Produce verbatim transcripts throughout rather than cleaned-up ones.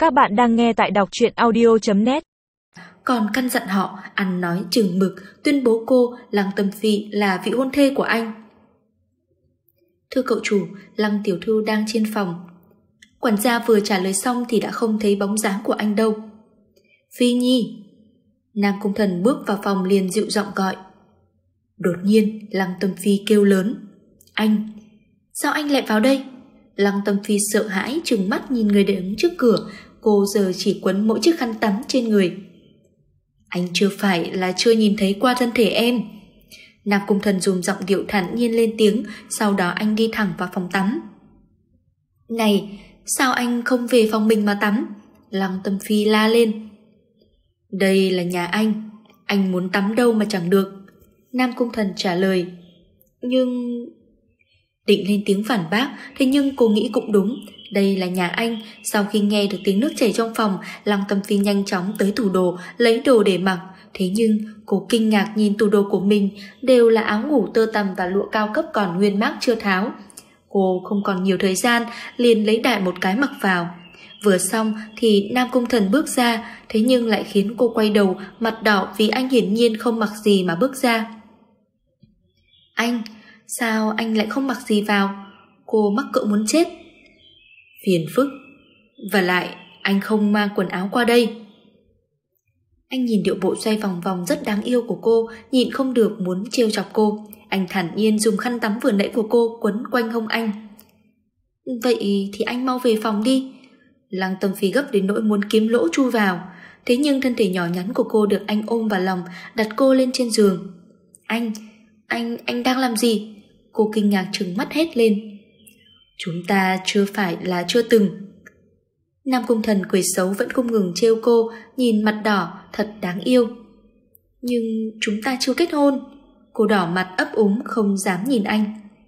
Các bạn đang nghe tại đọc truyện audio chấm net. Còn căn dặn họ ăn nói chừng mực, tuyên bố cô Lăng Tâm Phi là vị hôn thê của anh. Thưa cậu chủ, Lăng tiểu thư đang trên phòng. Quản gia vừa trả lời xong thì đã không thấy bóng dáng của anh đâu. Phi Nhi. Nam Cung Thần bước vào phòng liền dịu giọng gọi. Đột nhiên Lăng Tâm Phi kêu lớn. Anh, sao anh lại vào đây? Lăng Tâm Phi sợ hãi trừng mắt nhìn người đứng trước cửa. Cô giờ chỉ quấn mỗi chiếc khăn tắm trên người. Anh chưa phải là chưa nhìn thấy qua thân thể em. Nam Cung Thần dùng giọng điệu thản nhiên lên tiếng. Sau đó anh đi thẳng vào phòng tắm. Này, sao anh không về phòng mình mà tắm? Lăng Tâm Phi la lên. Đây là nhà anh, anh muốn tắm đâu mà chẳng được. Nam Cung Thần trả lời. Nhưng... Định lên tiếng phản bác, thế nhưng cô nghĩ cũng đúng. Đây là nhà anh. Sau khi nghe được tiếng nước chảy trong phòng, Lăng Tâm Phi nhanh chóng tới tủ đồ, lấy đồ để mặc. Thế nhưng cô kinh ngạc nhìn tủ đồ của mình, đều là áo ngủ tơ tằm và lụa cao cấp còn nguyên mác chưa tháo. Cô không còn nhiều thời gian, liền lấy đại một cái mặc vào. Vừa xong thì Nam Cung Thần bước ra, thế nhưng lại khiến cô quay đầu, mặt đỏ vì anh hiển nhiên không mặc gì mà bước ra. Anh, sao anh lại không mặc gì vào? Cô mắc cỡ muốn chết. Phiền phức. Và lại, anh không mang quần áo qua đây. Anh nhìn điệu bộ xoay vòng vòng rất đáng yêu của cô, nhịn không được muốn trêu chọc cô. Anh thản nhiên dùng khăn tắm vừa nãy của cô quấn quanh hông anh. Vậy thì anh mau về phòng đi. Lăng Tâm Phi gấp đến nỗi muốn kiếm lỗ chui vào. Thế nhưng thân thể nhỏ nhắn của cô được anh ôm vào lòng, đặt cô lên trên giường. Anh, anh, anh đang làm gì? Cô kinh ngạc trừng mắt hét lên. Chúng ta chưa phải là chưa từng. Nam Cung Thần cười xấu vẫn không ngừng trêu cô, nhìn mặt đỏ thật đáng yêu. Nhưng chúng ta chưa kết hôn. Cô đỏ mặt ấp úng không dám nhìn anh.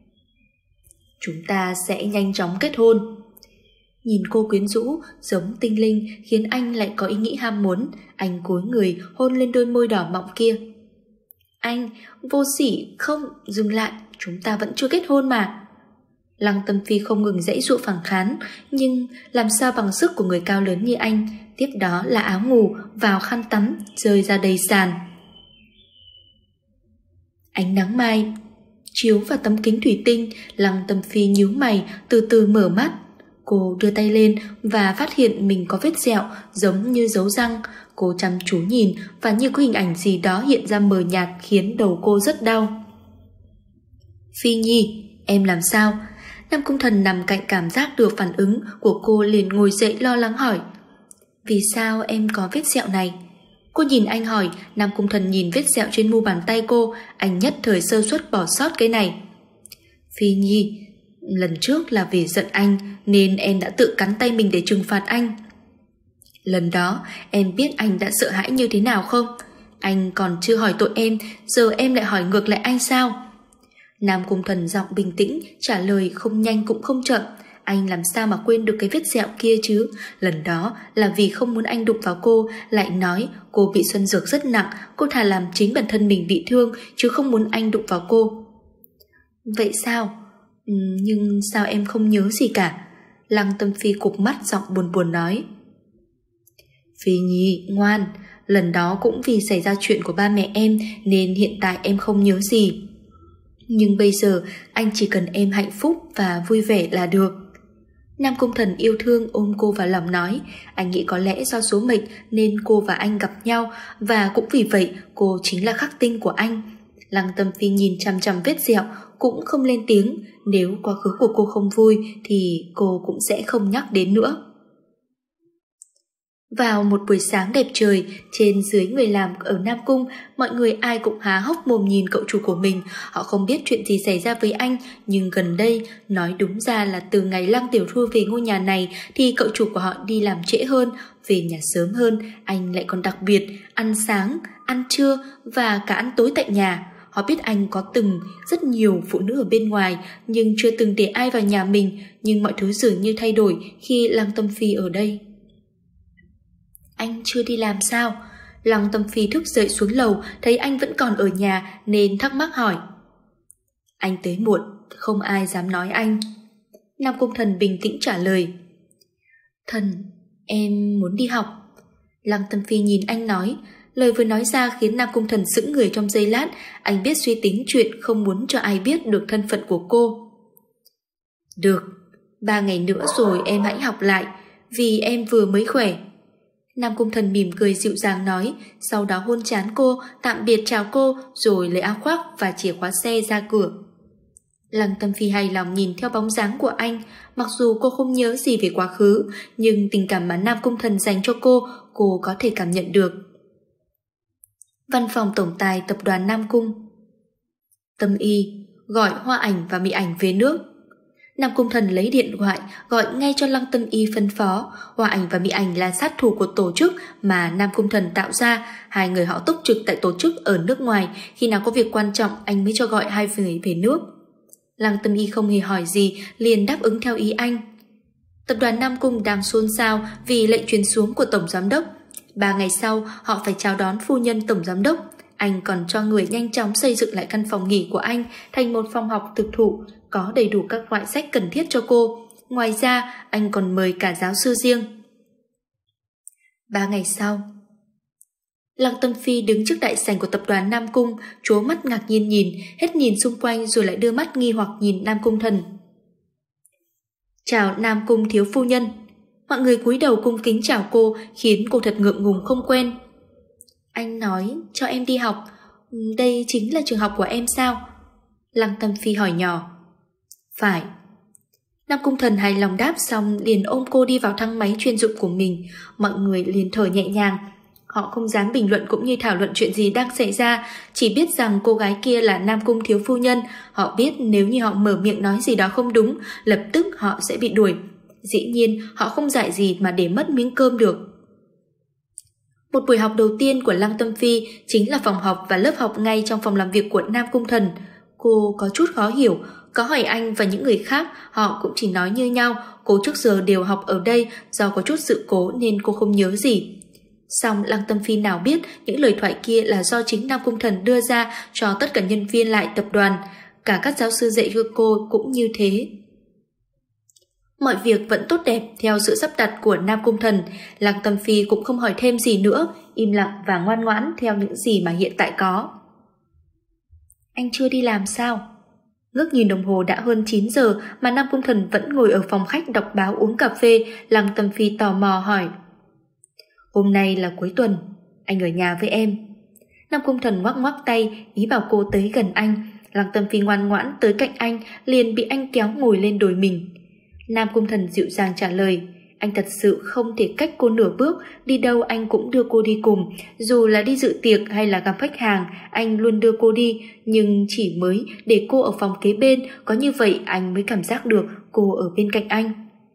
Chúng ta sẽ nhanh chóng kết hôn. Nhìn cô quyến rũ giống tinh linh khiến anh lại có ý nghĩ ham muốn. Anh cúi người hôn lên đôi môi đỏ mọng kia. Anh, vô sỉ, không, dừng lại, chúng ta vẫn chưa kết hôn mà. Lăng Tâm Phi không ngừng giãy giụa phản kháng, nhưng làm sao bằng sức của người cao lớn như anh. Tiếp đó là áo ngủ vào khăn tắm rơi ra đầy sàn. Ánh nắng mai chiếu vào tấm kính thủy tinh. Lăng Tâm Phi nhíu mày từ từ mở mắt. Cô đưa tay lên và phát hiện mình có vết sẹo giống như dấu răng. Cô chăm chú nhìn và như có hình ảnh gì đó hiện ra mờ nhạt khiến đầu cô rất đau. Phi Nhi, em làm sao? Nam Cung Thần nằm cạnh cảm giác được phản ứng của cô liền ngồi dậy lo lắng hỏi. Vì sao em có vết sẹo này? Cô nhìn anh hỏi. Nam Cung Thần nhìn vết sẹo trên mu bàn tay cô. Anh nhất thời sơ suất bỏ sót cái này. Phi Nhi, lần trước là vì giận anh nên em đã tự cắn tay mình để trừng phạt anh. Lần đó em biết anh đã sợ hãi như thế nào không? Anh còn chưa hỏi tội em, giờ em lại hỏi ngược lại anh sao? Nam Cung Thần giọng bình tĩnh trả lời không nhanh cũng không chậm. Anh làm sao mà quên được cái vết sẹo kia chứ? Lần đó là vì không muốn anh đụng vào cô, lại nói cô bị xuân dược rất nặng, cô thà làm chính bản thân mình bị thương chứ không muốn anh đụng vào cô. Vậy sao? Ừ, nhưng sao em không nhớ gì cả? Lăng Tâm Phi cụp mắt giọng buồn buồn nói. Phi Nhi, ngoan, lần đó cũng vì xảy ra chuyện của ba mẹ em nên hiện tại em không nhớ gì. Nhưng bây giờ anh chỉ cần em hạnh phúc và vui vẻ là được. Nam Cung Thần yêu thương ôm cô vào lòng nói. Anh nghĩ có lẽ do số mệnh nên cô và anh gặp nhau, và cũng vì vậy cô chính là khắc tinh của anh. Lăng Tâm Phi nhìn chằm chằm vết sẹo cũng không lên tiếng. Nếu quá khứ của cô không vui thì cô cũng sẽ không nhắc đến nữa. Vào một buổi sáng đẹp trời, trên dưới người làm ở Nam Cung, mọi người ai cũng há hốc mồm nhìn cậu chủ của mình. Họ không biết chuyện gì xảy ra với anh, nhưng gần đây, nói đúng ra là từ ngày Lăng Tiểu Thư về ngôi nhà này thì cậu chủ của họ đi làm trễ hơn, về nhà sớm hơn. Anh lại còn đặc biệt ăn sáng, ăn trưa và cả ăn tối tại nhà. Họ biết anh có từng rất nhiều phụ nữ ở bên ngoài, nhưng chưa từng để ai vào nhà mình. Nhưng mọi thứ dường như thay đổi khi Lăng Tâm Phi ở đây. Anh chưa đi làm sao? Lăng Tâm Phi thức dậy xuống lầu, thấy anh vẫn còn ở nhà nên thắc mắc hỏi. Anh tới muộn, không ai dám nói anh. Nam Cung Thần bình tĩnh trả lời. Thần, Em muốn đi học. Lăng Tâm Phi nhìn anh nói. Lời vừa nói ra khiến Nam Cung Thần sững người trong giây lát. Anh biết suy tính chuyện không muốn cho ai biết được thân phận của cô. Được, ba ngày nữa rồi em hãy học lại, vì em vừa mới khỏe. Nam Cung Thần mỉm cười dịu dàng nói, sau đó hôn trán cô, tạm biệt chào cô, rồi lấy áo khoác và chìa khóa xe ra cửa. Lăng Tâm Phi hài lòng nhìn theo bóng dáng của anh. Mặc dù cô không nhớ gì về quá khứ, nhưng tình cảm mà Nam Cung Thần dành cho cô, cô có thể cảm nhận được. Văn phòng tổng tài tập đoàn Nam Cung. Tâm Y, gọi Hoa Ảnh và Mỹ Ảnh về nước. Nam Cung Thần lấy điện thoại gọi ngay cho Lăng Tâm Y phân phó. Hoa Ảnh và Mỹ Ảnh là sát thủ của tổ chức mà Nam Cung Thần tạo ra. Hai người họ túc trực tại tổ chức ở nước ngoài. Khi nào có việc quan trọng anh mới cho gọi hai người về nước. Lăng Tâm Y không hề hỏi gì, liền đáp ứng theo ý anh. Tập đoàn Nam Cung đang xôn xao vì lệnh truyền xuống của tổng giám đốc. Ba ngày sau họ phải chào đón phu nhân tổng giám đốc. Anh còn cho người nhanh chóng xây dựng lại căn phòng nghỉ của anh thành một phòng học thực thụ, có đầy đủ các loại sách cần thiết cho cô. Ngoài ra anh còn mời cả giáo sư riêng. Ba ngày sau, Lăng Tâm Phi đứng trước đại sảnh của tập đoàn Nam Cung, trố mắt ngạc nhiên nhìn, hết nhìn xung quanh rồi lại đưa mắt nghi hoặc nhìn Nam Cung Thần. Chào Nam Cung thiếu phu nhân. Mọi người cúi đầu cung kính chào cô, khiến cô thật ngượng ngùng không quen. Anh nói cho em đi học, đây chính là trường học của em sao? Lăng Tâm Phi hỏi nhỏ. Phải. Nam Cung Thần hài lòng đáp xong liền ôm cô đi vào thang máy chuyên dụng của mình. Mọi người liền thở nhẹ nhàng. Họ không dám bình luận cũng như thảo luận chuyện gì đang xảy ra, chỉ biết rằng cô gái kia là Nam Cung thiếu phu nhân. Họ biết nếu như họ mở miệng nói gì đó không đúng, lập tức họ sẽ bị đuổi. Dĩ nhiên họ không dại gì mà để mất miếng cơm được. Một buổi học đầu tiên của Lăng Tâm Phi chính là phòng học và lớp học ngay trong phòng làm việc của Nam Cung Thần. Cô có chút khó hiểu, có hỏi anh và những người khác, họ cũng chỉ nói như nhau. Cô trước giờ đều học ở đây, do có chút sự cố nên cô không nhớ gì. Song Lăng Tâm Phi nào biết những lời thoại kia là do chính Nam Cung Thần đưa ra cho tất cả nhân viên lại tập đoàn. Cả các giáo sư dạy cho cô cũng như thế. Mọi việc vẫn tốt đẹp theo sự sắp đặt của Nam Cung Thần. Lăng Tâm Phi cũng không hỏi thêm gì nữa, im lặng và ngoan ngoãn theo những gì mà hiện tại có. Anh chưa đi làm sao? Ngước nhìn đồng hồ đã hơn chín giờ mà Nam Cung Thần vẫn ngồi ở phòng khách đọc báo uống cà phê. Lăng Tâm Phi tò mò hỏi. Hôm nay là cuối tuần, anh ở nhà với em. Nam Cung Thần ngoắc ngoắc tay, ý bảo cô tới gần anh. Lăng Tâm Phi ngoan ngoãn tới cạnh anh, liền bị anh kéo ngồi lên đùi mình. Nam Cung Thần dịu dàng trả lời. Anh thật sự không thể cách cô nửa bước, đi đâu anh cũng đưa cô đi cùng. Dù là đi dự tiệc hay là gặp khách hàng, anh luôn đưa cô đi. Nhưng chỉ mới để cô ở phòng kế bên, có như vậy anh mới cảm giác được cô ở bên cạnh anh.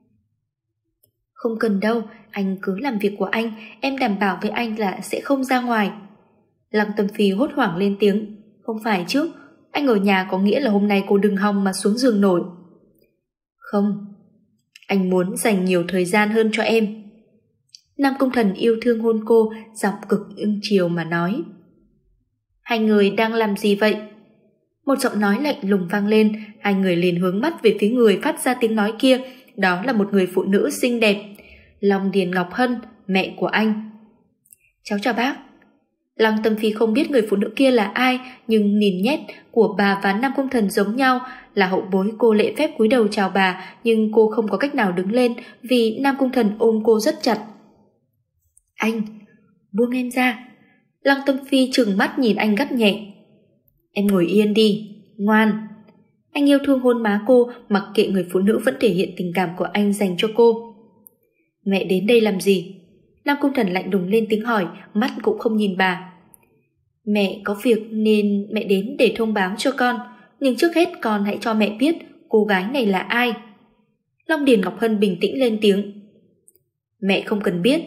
Không cần đâu, anh cứ làm việc của anh, em đảm bảo với anh là sẽ không ra ngoài. Lăng Tâm Phi hốt hoảng lên tiếng. Không phải chứ, anh ở nhà có nghĩa là hôm nay cô đừng hòng mà xuống giường nổi. Không, anh muốn dành nhiều thời gian hơn cho em. Nam Cung Thần yêu thương hôn cô, giọng cực ưng chiều mà nói. Hai người đang làm gì vậy? Một giọng nói lạnh lùng vang lên, hai người liền hướng mắt về phía người phát ra tiếng nói kia. Đó là một người phụ nữ xinh đẹp, Long Điền Ngọc Hân, mẹ của anh. Cháu chào bác. Lăng Tâm Phi không biết người phụ nữ kia là ai, nhưng nhìn nhét của bà và Nam Cung Thần giống nhau. Là hậu bối, cô lễ phép cúi đầu chào bà, nhưng cô không có cách nào đứng lên vì Nam Cung Thần ôm cô rất chặt. Anh, buông em ra. Lăng Tâm Phi trừng mắt nhìn anh gắt nhẹ. Em ngồi yên đi, ngoan. Anh yêu thương hôn má cô, mặc kệ người phụ nữ vẫn thể hiện tình cảm của anh dành cho cô. Mẹ đến đây làm gì? Nam Cung Thần lạnh lùng lên tiếng hỏi, mắt cũng không nhìn bà. Mẹ có việc nên mẹ đến để thông báo cho con, nhưng trước hết con hãy cho mẹ biết cô gái này là ai. Long Điền Ngọc Hân bình tĩnh lên tiếng. Mẹ không cần biết.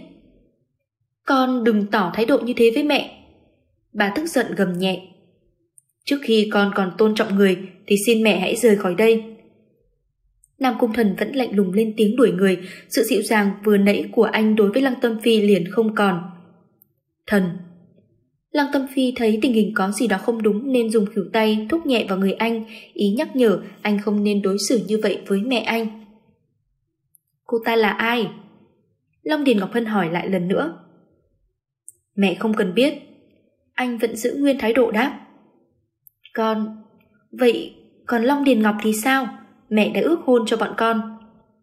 Con đừng tỏ thái độ như thế với mẹ. Bà tức giận gầm nhẹ. Trước khi con còn tôn trọng người thì xin mẹ hãy rời khỏi đây. Nam Cung Thần vẫn lạnh lùng lên tiếng đuổi người, sự dịu dàng vừa nãy của anh đối với Lăng Tâm Phi liền không còn. Thần. Lăng Tâm Phi thấy tình hình có gì đó không đúng nên dùng khuỷu tay thúc nhẹ vào người anh, ý nhắc nhở anh không nên đối xử như vậy với mẹ anh. Cô ta là ai? Long Điền Ngọc Hân hỏi lại lần nữa. Mẹ không cần biết. Anh vẫn giữ nguyên thái độ đáp. Con... Vậy còn Long Điền Ngọc thì sao? Mẹ đã ước hôn cho bọn con.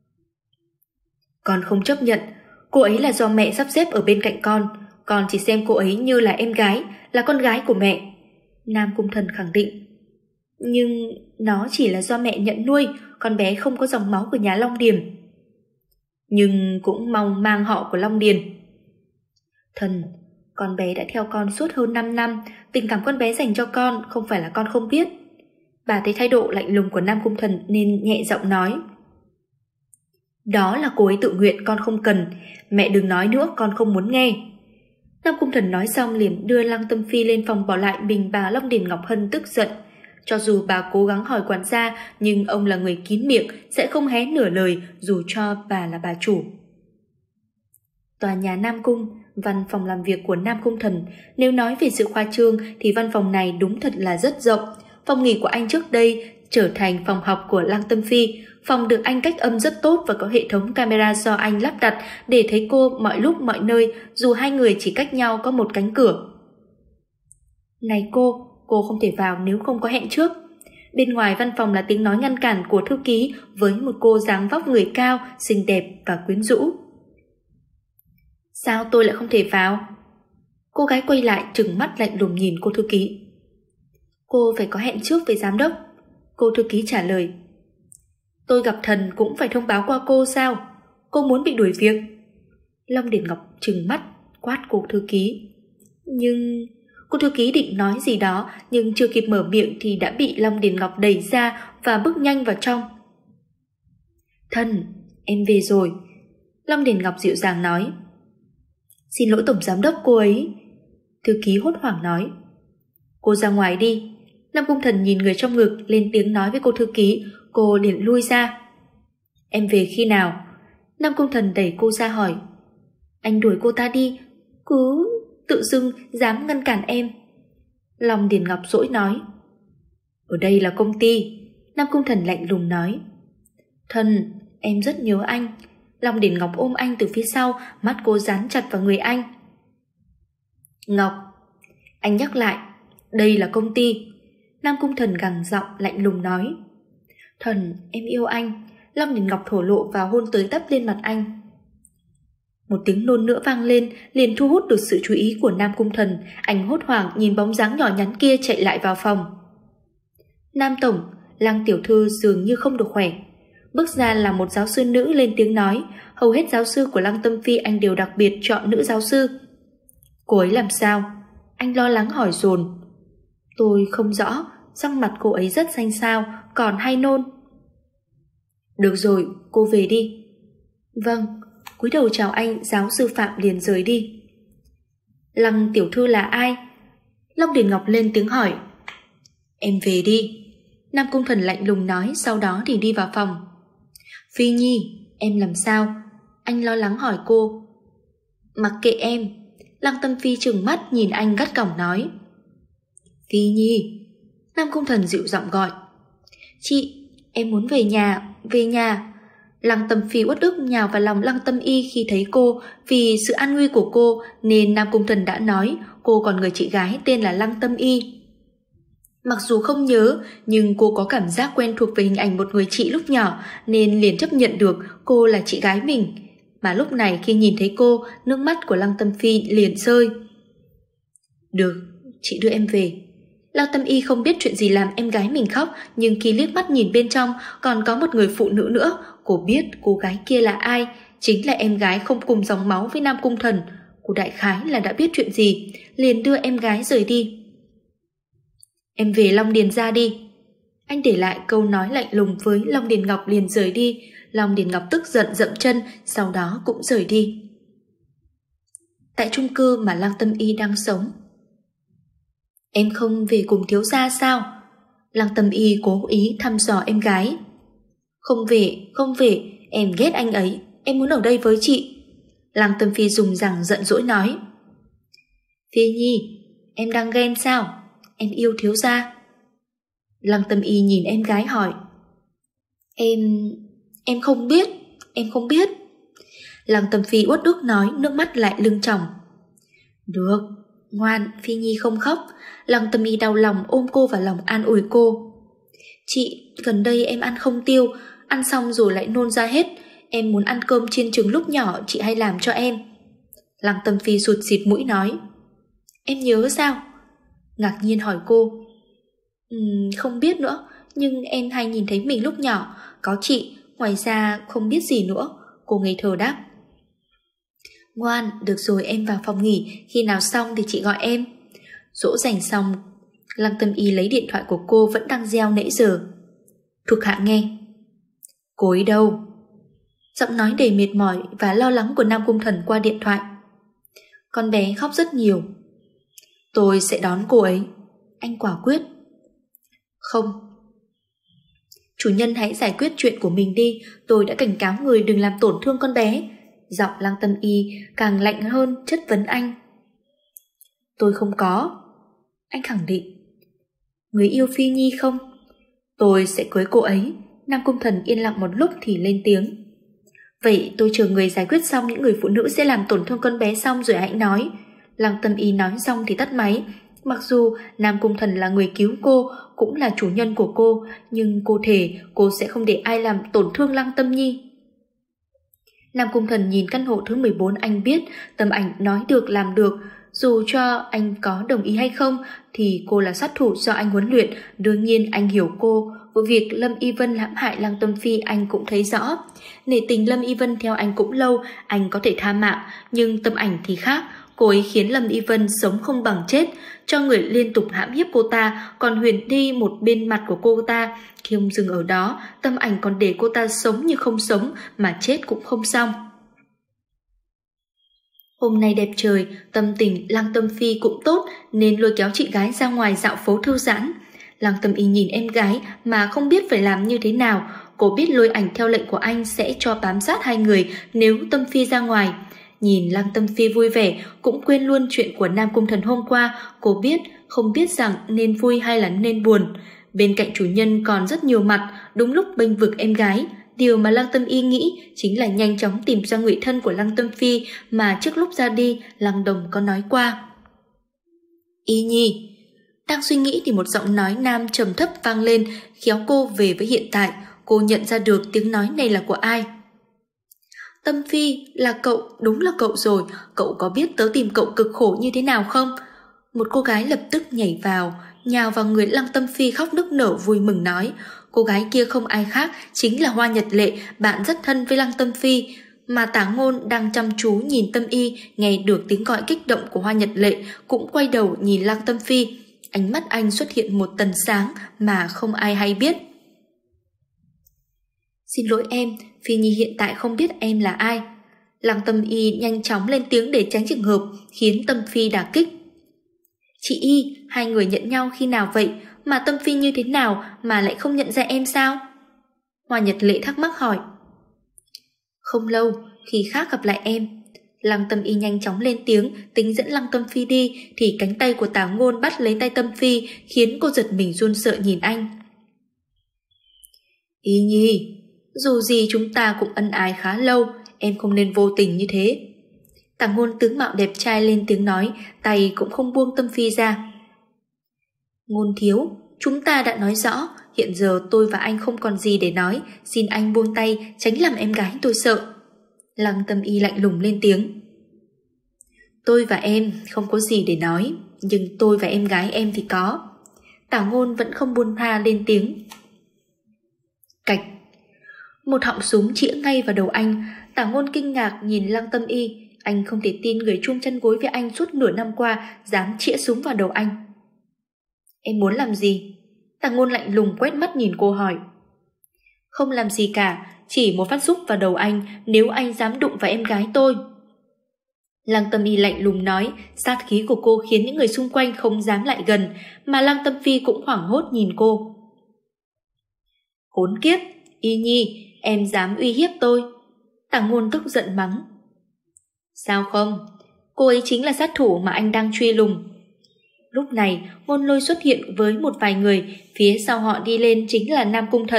Con không chấp nhận. Cô ấy là do mẹ sắp xếp ở bên cạnh con. Con chỉ xem cô ấy như là em gái, là con gái của mẹ. Nam Cung Thần khẳng định. Nhưng nó chỉ là do mẹ nhận nuôi. Con bé không có dòng máu của nhà Long Điền. Nhưng cũng mong mang họ của Long Điền. Thần, con bé đã theo con suốt hơn năm năm. Tình cảm con bé dành cho con không phải là con không biết. Bà thấy thái độ lạnh lùng của Nam Cung Thần nên nhẹ giọng nói. Đó là cô ấy tự nguyện, con không cần. Mẹ đừng nói nữa, con không muốn nghe. Nam Cung Thần nói xong liền đưa Lăng Tâm Phi lên phòng, bỏ lại mình bà Long Điền Ngọc Hân tức giận. Cho dù bà cố gắng hỏi quản gia, nhưng ông là người kín miệng, sẽ không hé nửa lời dù cho bà là bà chủ. Tòa nhà Nam Cung, văn phòng làm việc của Nam Cung Thần. Nếu nói về sự khoa trương thì văn phòng này đúng thật là rất rộng. Phòng nghỉ của anh trước đây trở thành phòng học của Lăng Tâm Phi. Phòng được anh cách âm rất tốt và có hệ thống camera do anh lắp đặt để thấy cô mọi lúc mọi nơi, dù hai người chỉ cách nhau có một cánh cửa. Này cô, cô không thể vào nếu không có hẹn trước. Bên ngoài văn phòng là tiếng nói ngăn cản của thư ký với một cô dáng vóc người cao, xinh đẹp và quyến rũ. Sao tôi lại không thể vào? Cô gái quay lại trừng mắt lạnh lùng nhìn cô thư ký. Cô phải có hẹn trước với giám đốc. Cô thư ký trả lời. Tôi gặp Thần cũng phải thông báo qua cô sao? Cô muốn bị đuổi việc? Long Điền Ngọc trừng mắt quát cô thư ký. Nhưng... Cô thư ký định nói gì đó nhưng chưa kịp mở miệng thì đã bị Long Điền Ngọc đẩy ra và bước nhanh vào trong. Thần, em về rồi. Long Điền Ngọc dịu dàng nói. Xin lỗi tổng giám đốc cô ấy. Thư ký hốt hoảng nói. Cô ra ngoài đi. Nam Cung Thần nhìn người trong ngực lên tiếng nói với cô thư ký. Cô liền lui ra. Em về khi nào? Nam Cung Thần đẩy cô ra hỏi. Anh đuổi cô ta đi. Cứ tự dưng dám ngăn cản em. Long Điền Ngọc dỗi nói. Ở đây là công ty. Nam Cung Thần lạnh lùng nói. Thần, em rất nhớ anh. Long Điền Ngọc ôm anh từ phía sau, mắt cô dán chặt vào người anh. Ngọc, anh nhắc lại, đây là công ty. Nam Cung Thần gằn giọng lạnh lùng nói. Thần, em yêu anh. Long Điền Ngọc thổ lộ và hôn tới tấp lên mặt anh. Một tiếng nôn nữa vang lên, liền thu hút được sự chú ý của Nam Cung Thần. Anh hốt hoảng nhìn bóng dáng nhỏ nhắn kia chạy lại vào phòng. Nam tổng, Lăng tiểu thư dường như không được khỏe. Bước ra là một giáo sư nữ lên tiếng nói. Hầu hết giáo sư của Lăng Tâm Phi anh đều đặc biệt chọn nữ giáo sư. Cô ấy làm sao? Anh lo lắng hỏi dồn. Tôi không rõ, răng mặt cô ấy rất xanh xao, còn hay nôn. Được rồi, cô về đi. Vâng. Cúi đầu chào anh, giáo sư Phạm liền rời đi. Lăng tiểu thư là ai? Long Điền Ngọc lên tiếng hỏi. Em về đi. Nam Cung Thần lạnh lùng nói, sau đó thì đi vào phòng. Phi Nhi, em làm sao? Anh lo lắng hỏi cô. Mặc kệ em. Lăng Tâm Phi trừng mắt nhìn anh gắt gỏng nói. Phi Nhi. Nam Cung Thần dịu giọng gọi. Chị, em muốn về nhà, về nhà. Lăng Tâm Phi uất ức nhào vào lòng Lăng Tâm Y khi thấy cô. Vì sự an nguy của cô nên Nam Cung Thần đã nói cô còn người chị gái tên là Lăng Tâm Y. Mặc dù không nhớ, nhưng cô có cảm giác quen thuộc về hình ảnh một người chị lúc nhỏ nên liền chấp nhận được cô là chị gái mình. Mà lúc này khi nhìn thấy cô, nước mắt của Lăng Tâm Phi liền rơi. Được, chị đưa em về. Lăng Tâm Y không biết chuyện gì làm em gái mình khóc, nhưng khi liếc mắt nhìn bên trong còn có một người phụ nữ nữa, cô biết cô gái kia là ai, chính là em gái không cùng dòng máu với Nam Cung Thần. Cô đại khái là đã biết chuyện gì, liền đưa em gái rời đi. Em về Long Điền ra đi. Anh để lại câu nói lạnh lùng với Long Điền Ngọc liền rời đi. Long Điền Ngọc tức giận dậm chân, sau đó cũng rời đi. Tại chung cư mà Lăng Tâm Y đang sống. Em không về cùng thiếu gia sao? Lăng Tâm Y cố ý thăm dò em gái. Không về, không về, em ghét anh ấy, em muốn ở đây với chị. Lăng Tâm Phi dùng rằng giận dỗi nói. Phi Nhi, em đang ghen sao? Em yêu thiếu gia. Lăng Tâm Y nhìn em gái hỏi. Em... em không biết, em không biết. Lăng Tâm Phi uất ức nói, nước mắt lại lưng tròng. Được, ngoan, Phi Nhi không khóc. Lăng Tâm Y đau lòng ôm cô vào lòng an ủi cô. Chị, gần đây em ăn không tiêu, ăn xong rồi lại nôn ra hết. Em muốn ăn cơm chiên trứng lúc nhỏ chị hay làm cho em. Lăng Tâm Phi sụt xịt mũi nói. Em nhớ sao? Ngạc nhiên hỏi cô. Uhm, không biết nữa, nhưng em hay nhìn thấy mình lúc nhỏ, có chị, ngoài ra không biết gì nữa. Cô ngây thơ đáp. Ngoan, được rồi, em vào phòng nghỉ, khi nào xong thì chị gọi em. Dỗ dành xong, Lăng Tâm Y lấy điện thoại của cô vẫn đang reo nãy giờ. Thuộc hạ nghe. Cô ấy đâu? Giọng nói đầy mệt mỏi và lo lắng của Nam Cung Thần qua điện thoại. Con bé khóc rất nhiều. Tôi sẽ đón cô ấy. Anh quả quyết. Không. Chủ nhân hãy giải quyết chuyện của mình đi, tôi đã cảnh cáo người đừng làm tổn thương con bé. Giọng Lăng Tâm Y càng lạnh hơn, chất vấn anh. Tôi không có. Anh khẳng định. Người yêu Phi Nhi không? Tôi sẽ cưới cô ấy. Nam Cung Thần yên lặng một lúc thì lên tiếng. Vậy tôi chờ người giải quyết xong những người phụ nữ sẽ làm tổn thương con bé xong rồi hãy nói. Lăng Tâm Y nói xong thì tắt máy. Mặc dù Nam Cung Thần là người cứu cô, cũng là chủ nhân của cô, nhưng cô thề cô sẽ không để ai làm tổn thương Lăng Tâm Nhi. Nam Cung Thần nhìn căn hộ thứ mười bốn, anh biết Tâm Ảnh nói được làm được. Dù cho anh có đồng ý hay không thì cô là sát thủ do anh huấn luyện, đương nhiên anh hiểu cô. Vụ việc Lâm Y Vân hãm hại Lăng Tâm Phi anh cũng thấy rõ. Nể tình Lâm Y Vân theo anh cũng lâu, anh có thể tha mạng, nhưng Tâm Ảnh thì khác. Cô ấy khiến Lâm Y Vân sống không bằng chết, cho người liên tục hãm hiếp cô ta, còn huyền đi một bên mặt của cô ta. Khi không dừng ở đó, Tâm Ảnh còn để cô ta sống như không sống, mà chết cũng không xong. Hôm nay đẹp trời, tâm tình Lăng Tâm Phi cũng tốt nên lôi kéo chị gái ra ngoài dạo phố thư giãn. Lăng Tâm Y nhìn em gái mà không biết phải làm như thế nào. Cô biết Lôi Ảnh theo lệnh của anh sẽ cho bám sát hai người nếu Tâm Phi ra ngoài. Nhìn Lăng Tâm Phi vui vẻ, cũng quên luôn chuyện của Nam Cung Thần hôm qua. Cô biết, không biết rằng nên vui hay là nên buồn. Bên cạnh chủ nhân còn rất nhiều mặt, đúng lúc bênh vực em gái. Điều mà Lăng Tâm Y nghĩ chính là nhanh chóng tìm ra người thân của Lăng Tâm Phi mà trước lúc ra đi Lăng Đồng có nói qua. Y Nhi. Đang suy nghĩ thì một giọng nói nam trầm thấp vang lên, khéo cô về với hiện tại. Cô nhận ra được tiếng nói này là của ai. Tâm Phi, là cậu, đúng là cậu rồi. Cậu có biết tớ tìm cậu cực khổ như thế nào không? Một cô gái lập tức nhảy vào, nhào vào người Lăng Tâm Phi khóc nức nở vui mừng nói. Cô gái kia không ai khác, chính là Hoa Nhật Lệ, bạn rất thân với Lăng Tâm Phi. Mà Tả Ngôn đang chăm chú nhìn Tâm Y, nghe được tiếng gọi kích động của Hoa Nhật Lệ, cũng quay đầu nhìn Lăng Tâm Phi. Ánh mắt anh xuất hiện một tần sáng mà không ai hay biết. Xin lỗi em, Phi Nhi hiện tại không biết em là ai. Lăng Tâm Y nhanh chóng lên tiếng để tránh trường hợp khiến Tâm Phi đả kích. Chị Y, hai người nhận nhau khi nào vậy? Mà Tâm Phi như thế nào mà lại không nhận ra em sao? Hoa Nhật Lệ thắc mắc hỏi. Không lâu, khi khác gặp lại em. Lăng Tâm Y nhanh chóng lên tiếng, tính dẫn Lăng Tâm Phi đi, thì cánh tay của Tả Ngôn bắt lấy tay Tâm Phi, khiến cô giật mình run sợ nhìn anh. Y Nhi, dù gì chúng ta cũng ân ái khá lâu, em không nên vô tình như thế. Tả Ngôn tướng mạo đẹp trai lên tiếng nói, tay cũng không buông Tâm Phi ra. Ngôn thiếu, chúng ta đã nói rõ, hiện giờ tôi và anh không còn gì để nói, xin anh buông tay, tránh làm em gái tôi sợ. Lăng Tâm Y lạnh lùng lên tiếng. Tôi và em không có gì để nói, nhưng tôi và em gái em thì có. Tả Ngôn vẫn không buông tha lên tiếng. Cạch. Một họng súng chĩa ngay vào đầu anh. Tả Ngôn kinh ngạc nhìn Lăng Tâm Y. Anh không thể tin người chung chân gối với anh suốt nửa năm qua dám chĩa súng vào đầu anh. Em muốn làm gì? Tả Ngôn lạnh lùng quét mắt nhìn cô hỏi. Không làm gì cả, chỉ một phát xúc vào đầu anh nếu anh dám đụng vào em gái tôi. Lăng Tâm Y lạnh lùng nói, sát khí của cô khiến những người xung quanh không dám lại gần, mà Lăng Tâm Phi cũng hoảng hốt nhìn cô. Khốn kiếp, Y Nhi, em dám uy hiếp tôi. Tả Ngôn tức giận mắng. Sao không? Cô ấy chính là sát thủ mà anh đang truy lùng. Lúc này, Ngôn Lôi xuất hiện với một vài người, phía sau họ đi lên chính là Nam Cung Thần.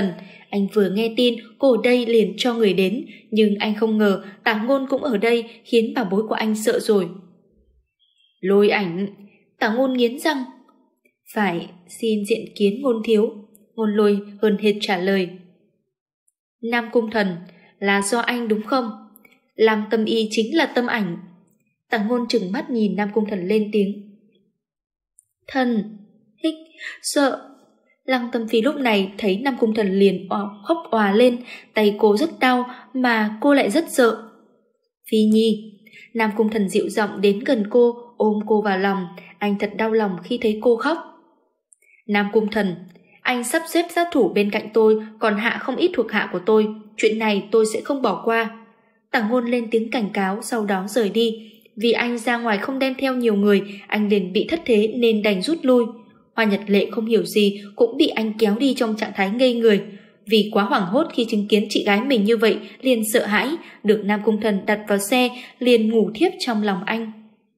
Anh vừa nghe tin cô ở đây liền cho người đến, nhưng anh không ngờ Tả Ngôn cũng ở đây, khiến bảo bối của anh sợ rồi. Lôi ảnh. Tả Ngôn nghiến răng. Phải, xin diện kiến Ngôn thiếu. Ngôn Lôi hờn hệt trả lời. Nam Cung Thần, là do anh đúng không? Lăng Tâm Y chính là Tâm Ảnh. Tả Ngôn trừng mắt nhìn Nam Cung Thần lên tiếng. Thần, hích, sợ. Lăng Tâm Phi lúc này thấy Nam Cung Thần liền khóc òa lên, tay cô rất đau mà cô lại rất sợ. Phi Nhi. Nam Cung Thần dịu giọng đến gần cô, ôm cô vào lòng. Anh thật đau lòng khi thấy cô khóc. Nam Cung Thần, anh sắp xếp sát thủ bên cạnh tôi, còn hạ không ít thuộc hạ của tôi. Chuyện này tôi sẽ không bỏ qua. Tả Ngôn lên tiếng cảnh cáo, sau đó rời đi. Vì anh ra ngoài không đem theo nhiều người, anh liền bị thất thế nên đành rút lui. Hoa Nhật Lệ không hiểu gì cũng bị anh kéo đi trong trạng thái ngây người. Vì quá hoảng hốt khi chứng kiến chị gái mình như vậy, liền sợ hãi, được Nam Cung Thần đặt vào xe, liền ngủ thiếp trong lòng anh.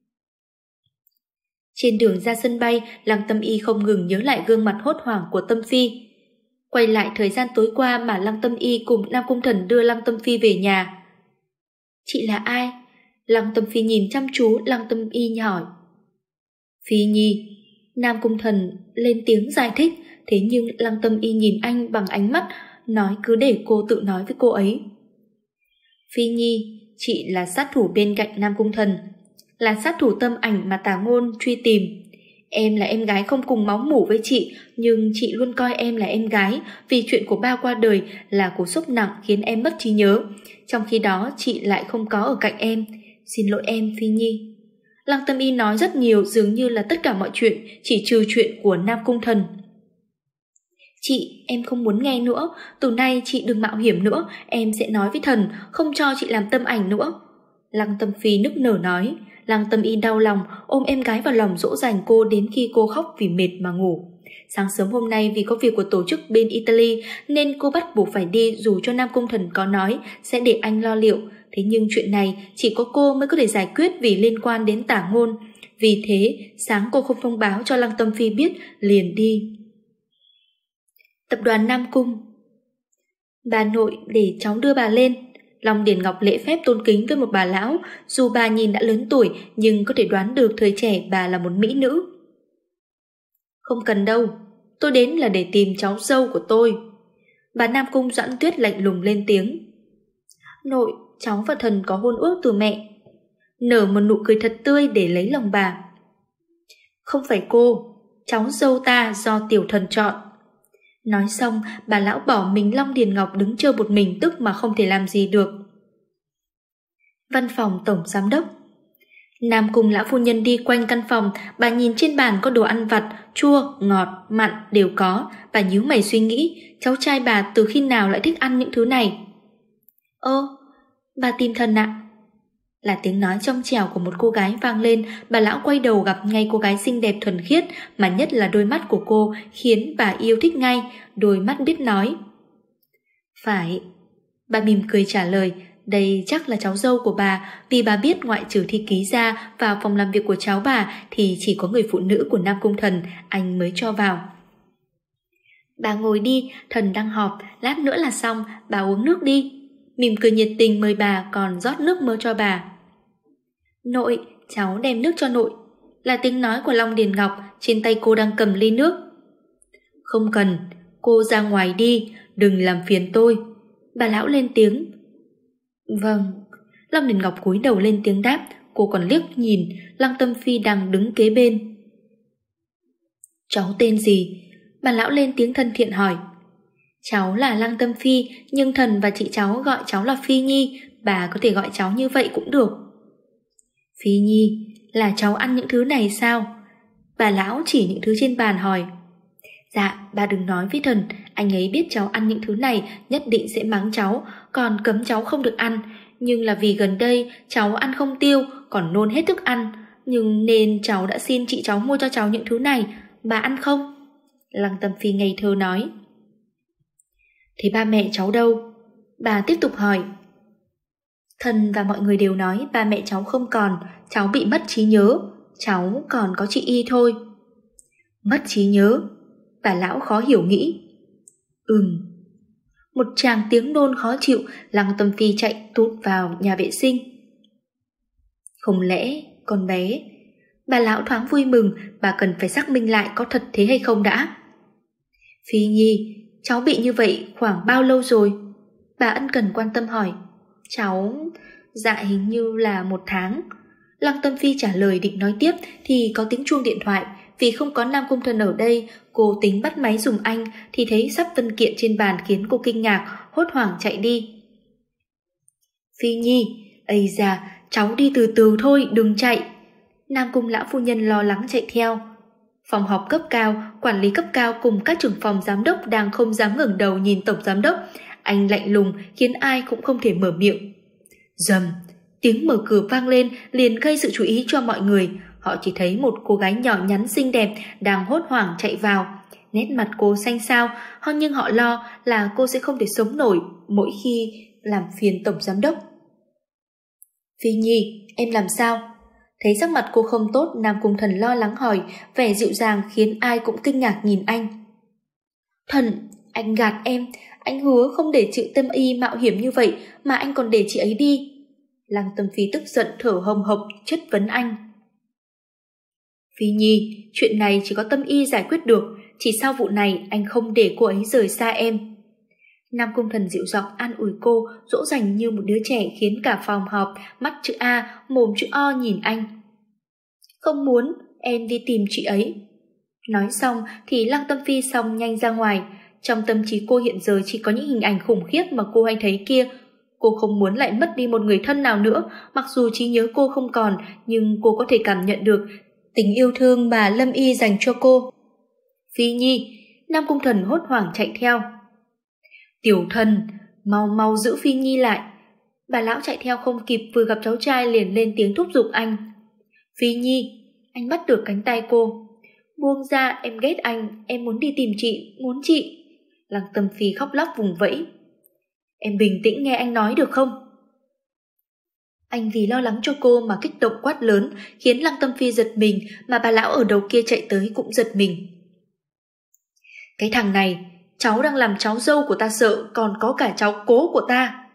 Trên đường ra sân bay, Lăng Tâm Y không ngừng nhớ lại gương mặt hốt hoảng của Tâm Phi. Quay lại thời gian tối qua mà Lăng Tâm Y cùng Nam Cung Thần đưa Lăng Tâm Phi về nhà. Chị là ai? Lăng Tâm Phi nhìn chăm chú Lăng Tâm Y hỏi. Phi Nhi. Nam Cung Thần lên tiếng giải thích, thế nhưng Lăng Tâm Y nhìn anh bằng ánh mắt, nói cứ để cô tự nói với cô ấy. Phi Nhi, chị là sát thủ bên cạnh Nam Cung Thần, là sát thủ Tâm Ảnh mà Tả Ngôn truy tìm. Em là em gái không cùng máu mủ với chị, nhưng chị luôn coi em là em gái, vì chuyện của ba qua đời là cú sốc nặng khiến em mất trí nhớ. Trong khi đó chị lại không có ở cạnh em. Xin lỗi em, Phi Nhi. Lăng Tâm Y nói rất nhiều, dường như là tất cả mọi chuyện, chỉ trừ chuyện của Nam Cung Thần. Chị, em không muốn nghe nữa. Từ nay chị đừng mạo hiểm nữa. Em sẽ nói với thần, không cho chị làm Tâm Ảnh nữa. Lăng Tâm Phi nức nở nói. Lăng Tâm Y đau lòng, ôm em gái vào lòng dỗ dành cô đến khi cô khóc vì mệt mà ngủ. Sáng sớm hôm nay vì có việc của tổ chức bên Italy nên cô bắt buộc phải đi, dù cho Nam Cung Thần có nói sẽ để anh lo liệu. Thế nhưng chuyện này chỉ có cô mới có thể giải quyết vì liên quan đến Tả Ngôn. Vì thế sáng cô không thông báo cho Lăng Tâm Phi biết, liền đi. Tập đoàn Nam Cung. Bà nội, để cháu đưa bà lên. Long Điền Ngọc lễ phép tôn kính với một bà lão, dù bà nhìn đã lớn tuổi nhưng có thể đoán được thời trẻ bà là một mỹ nữ. Không cần đâu, tôi đến là để tìm cháu dâu của tôi. Bà Nam Cung Doãn Tuyết lạnh lùng lên tiếng. Nội, cháu và thần có hôn ước từ mẹ. Nở một nụ cười thật tươi để lấy lòng bà. Không phải cô, cháu dâu ta do tiểu thần chọn. Nói xong, bà lão bỏ mình Long Điền Ngọc đứng chơi một mình, tức mà không thể làm gì được. Văn phòng tổng giám đốc. Nam Cung lão phu nhân đi quanh căn phòng, bà nhìn trên bàn có đồ ăn vặt, chua, ngọt, mặn đều có. Bà nhíu mày suy nghĩ, cháu trai bà từ khi nào lại thích ăn những thứ này. Ơ, bà tìm thần ạ. Là tiếng nói trong trẻo của một cô gái vang lên. Bà lão quay đầu gặp ngay cô gái xinh đẹp thuần khiết, mà nhất là đôi mắt của cô khiến bà yêu thích ngay, đôi mắt biết nói. Phải. Bà mỉm cười trả lời, đây chắc là cháu dâu của bà, vì bà biết ngoại trừ Thi Ký ra vào phòng làm việc của cháu bà thì chỉ có người phụ nữ của Nam Cung Thần anh mới cho vào. Bà ngồi đi, thần đang họp, lát nữa là xong, bà uống nước đi. Mỉm cười nhiệt tình mời bà, còn rót nước mơ cho bà. Nội, cháu đem nước cho nội. Là tiếng nói của Long Điền Ngọc, trên tay cô đang cầm ly nước. Không cần, cô ra ngoài đi, đừng làm phiền tôi. Bà lão lên tiếng. Vâng. Long Điền Ngọc cúi đầu lên tiếng đáp. Cô còn liếc nhìn Lăng Tâm Phi đang đứng kế bên. Cháu tên gì? Bà lão lên tiếng thân thiện hỏi. Cháu là Lăng Tâm Phi, nhưng thần và chị cháu gọi cháu là Phi Nhi. Bà có thể gọi cháu như vậy cũng được. Phi Nhi, là cháu ăn những thứ này sao? Bà lão chỉ những thứ trên bàn hỏi. Dạ, bà đừng nói với thần, anh ấy biết cháu ăn những thứ này nhất định sẽ mắng cháu, còn cấm cháu không được ăn. Nhưng là vì gần đây cháu ăn không tiêu, còn nôn hết thức ăn, nhưng nên cháu đã xin chị cháu mua cho cháu những thứ này. Bà ăn không? Lăng Tâm Phi ngây thơ nói. Thế ba mẹ cháu đâu? Bà tiếp tục hỏi. Thần và mọi người đều nói ba mẹ cháu không còn, cháu bị mất trí nhớ, cháu còn có chị Y thôi. Mất trí nhớ? Bà lão khó hiểu nghĩ. Ừm. Một tràng tiếng nôn khó chịu, Lăng Tâm Phi chạy tụt vào nhà vệ sinh. Không lẽ con bé... Bà lão thoáng vui mừng, bà cần phải xác minh lại có thật thế hay không đã. Phi Nhi, cháu bị như vậy khoảng bao lâu rồi? Bà ân cần quan tâm hỏi. Cháu... dạ hình như là một tháng. Lăng Tâm Phi trả lời định nói tiếp thì có tiếng chuông điện thoại. Vì không có Nam Cung Thần ở đây, cô tính bắt máy dùng anh thì thấy sắp văn kiện trên bàn khiến cô kinh ngạc, hốt hoảng chạy đi. Phi Nhi, ây da, cháu đi từ từ thôi, đừng chạy. Nam Cung lão phu nhân lo lắng chạy theo. Phòng họp cấp cao, quản lý cấp cao cùng các trưởng phòng giám đốc đang không dám ngẩng đầu nhìn tổng giám đốc. Anh lạnh lùng khiến ai cũng không thể mở miệng. Rầm, tiếng mở cửa vang lên liền gây sự chú ý cho mọi người. Họ chỉ thấy một cô gái nhỏ nhắn xinh đẹp đang hốt hoảng chạy vào. Nét mặt cô xanh xao, nhưng họ lo là cô sẽ không thể sống nổi mỗi khi làm phiền tổng giám đốc. Phi Nhi, em làm sao? Thấy sắc mặt cô không tốt, Nam Cung Thần lo lắng hỏi, vẻ dịu dàng khiến ai cũng kinh ngạc nhìn anh. Thần, anh gạt em, anh hứa không để chị Tâm Y mạo hiểm như vậy mà anh còn để chị ấy đi. Lăng Tâm Phi tức giận thở hồng hộc chất vấn anh. Phi Nhi, chuyện này chỉ có Tâm Y giải quyết được, chỉ sau vụ này anh không để cô ấy rời xa em. Nam Cung Thần dịu giọng an ủi cô, dỗ dành như một đứa trẻ khiến cả phòng họp mắt chữ A, mồm chữ O nhìn anh. Không muốn, em đi tìm chị ấy. Nói xong thì Lăng Tâm Phi xong nhanh ra ngoài. Trong tâm trí cô hiện giờ chỉ có những hình ảnh khủng khiếp mà cô hay thấy kia. Cô không muốn lại mất đi một người thân nào nữa, mặc dù trí nhớ cô không còn, nhưng cô có thể cảm nhận được tình yêu thương mà Lâm Y dành cho cô. Phi Nhi, Nam Cung Thần hốt hoảng chạy theo. Tiểu Thần, mau mau giữ Phi Nhi lại. Bà lão chạy theo không kịp, vừa gặp cháu trai liền lên tiếng thúc giục anh. Phi Nhi, anh bắt được cánh tay cô. Buông ra, em ghét anh, em muốn đi tìm chị, muốn chị. Lăng Tâm Phi khóc lóc vùng vẫy. Em bình tĩnh nghe anh nói được không? Anh vì lo lắng cho cô mà kích động quát lớn, khiến Lăng Tâm Phi giật mình, mà bà lão ở đầu kia chạy tới cũng giật mình. Cái thằng này, cháu đang làm cháu dâu của ta sợ, còn có cả cháu cố của ta.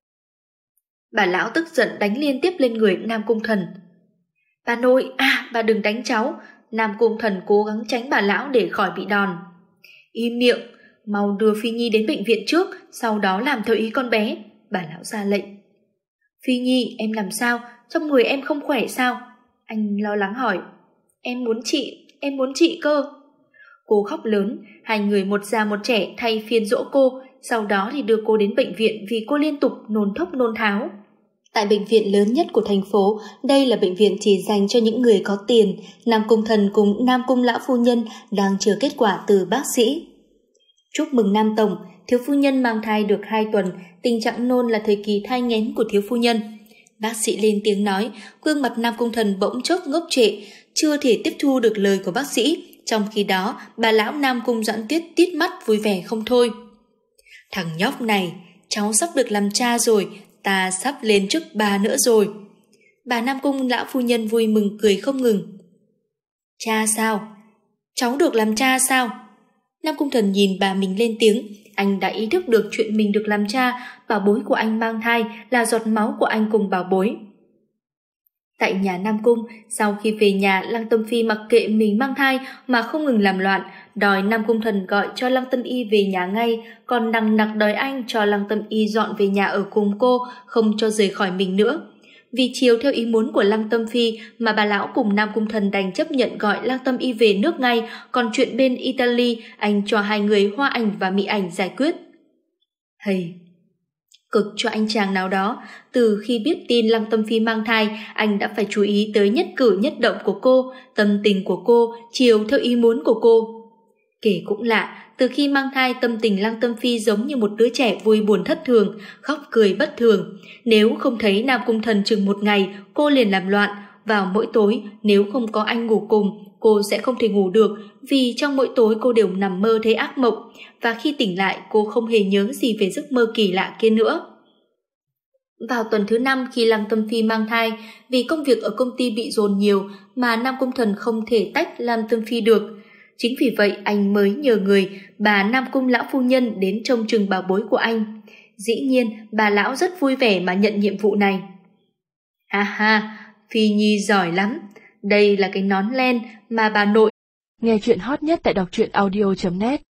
Bà lão tức giận đánh liên tiếp lên người Nam Cung Thần. Bà nội, à, bà đừng đánh cháu. Nam Cung Thần cố gắng tránh bà lão để khỏi bị đòn. Im miệng, mau đưa Phi Nhi đến bệnh viện trước, sau đó làm theo ý con bé. Bà lão ra lệnh. Phi Nhi, em làm sao? Trong người em không khỏe sao? Anh lo lắng hỏi. Em muốn chị, em muốn chị cơ. Cô khóc lớn, hai người một già một trẻ thay phiên dỗ cô, sau đó thì đưa cô đến bệnh viện vì cô liên tục nôn thốc nôn tháo. Tại bệnh viện lớn nhất của thành phố, đây là bệnh viện chỉ dành cho những người có tiền. Nam Cung Thần cùng Nam Cung lão phu nhân đang chờ kết quả từ bác sĩ. Chúc mừng Nam Tổng, thiếu phu nhân mang thai được hai tuần, tình trạng nôn là thời kỳ thai nghén của thiếu phu nhân. Bác sĩ lên tiếng nói, gương mặt Nam Cung Thần bỗng chốc ngốc trệ, chưa thể tiếp thu được lời của bác sĩ. Trong khi đó, bà lão Nam Cung Doãn Tuyết tít mắt vui vẻ không thôi. Thằng nhóc này, cháu sắp được làm cha rồi, ta sắp lên chức bà nữa rồi. Bà Nam Cung lão phu nhân vui mừng cười không ngừng. Cha sao? Cháu được làm cha sao? Nam Cung Thần nhìn bà mình lên tiếng, anh đã ý thức được chuyện mình được làm cha, bảo bối của anh mang thai là giọt máu của anh cùng bảo bối. Tại nhà Nam Cung, sau khi về nhà, Lăng Tâm Phi mặc kệ mình mang thai mà không ngừng làm loạn, đòi Nam Cung Thần gọi cho Lăng Tâm Y về nhà ngay, còn nằng nặc đòi anh cho Lăng Tâm Y dọn về nhà ở cùng cô, không cho rời khỏi mình nữa. Vì chiều theo ý muốn của Lăng Tâm Phi mà bà lão cùng Nam Cung Thần đành chấp nhận gọi Lăng Tâm Y về nước ngay, còn chuyện bên Italy anh cho hai người Hoa Ảnh và Mỹ Ảnh giải quyết. Hay... Cực cho anh chàng nào đó, từ khi biết tin Lăng Tâm Phi mang thai, anh đã phải chú ý tới nhất cử nhất động của cô, tâm tình của cô, chiều theo ý muốn của cô. Kể cũng lạ, từ khi mang thai tâm tình Lăng Tâm Phi giống như một đứa trẻ vui buồn thất thường, khóc cười bất thường. Nếu không thấy Nam Cung Thần chừng một ngày, cô liền làm loạn. Vào mỗi tối, nếu không có anh ngủ cùng, cô sẽ không thể ngủ được, vì trong mỗi tối cô đều nằm mơ thấy ác mộng, và khi tỉnh lại cô không hề nhớ gì về giấc mơ kỳ lạ kia nữa. Vào tuần thứ năm khi Lăng Tâm Phi mang thai, vì công việc ở công ty bị dồn nhiều mà Nam Cung Thần không thể tách Lăng Tâm Phi được. Chính vì vậy anh mới nhờ người bà Nam Cung lão phu nhân đến trông chừng bảo bối của anh. Dĩ nhiên bà lão rất vui vẻ mà nhận nhiệm vụ này. Ha ha, Phi Nhi giỏi lắm. Đây là cái nón len mà bà nội. Nghe chuyện hot nhất tại đọc truyện audio chấm net.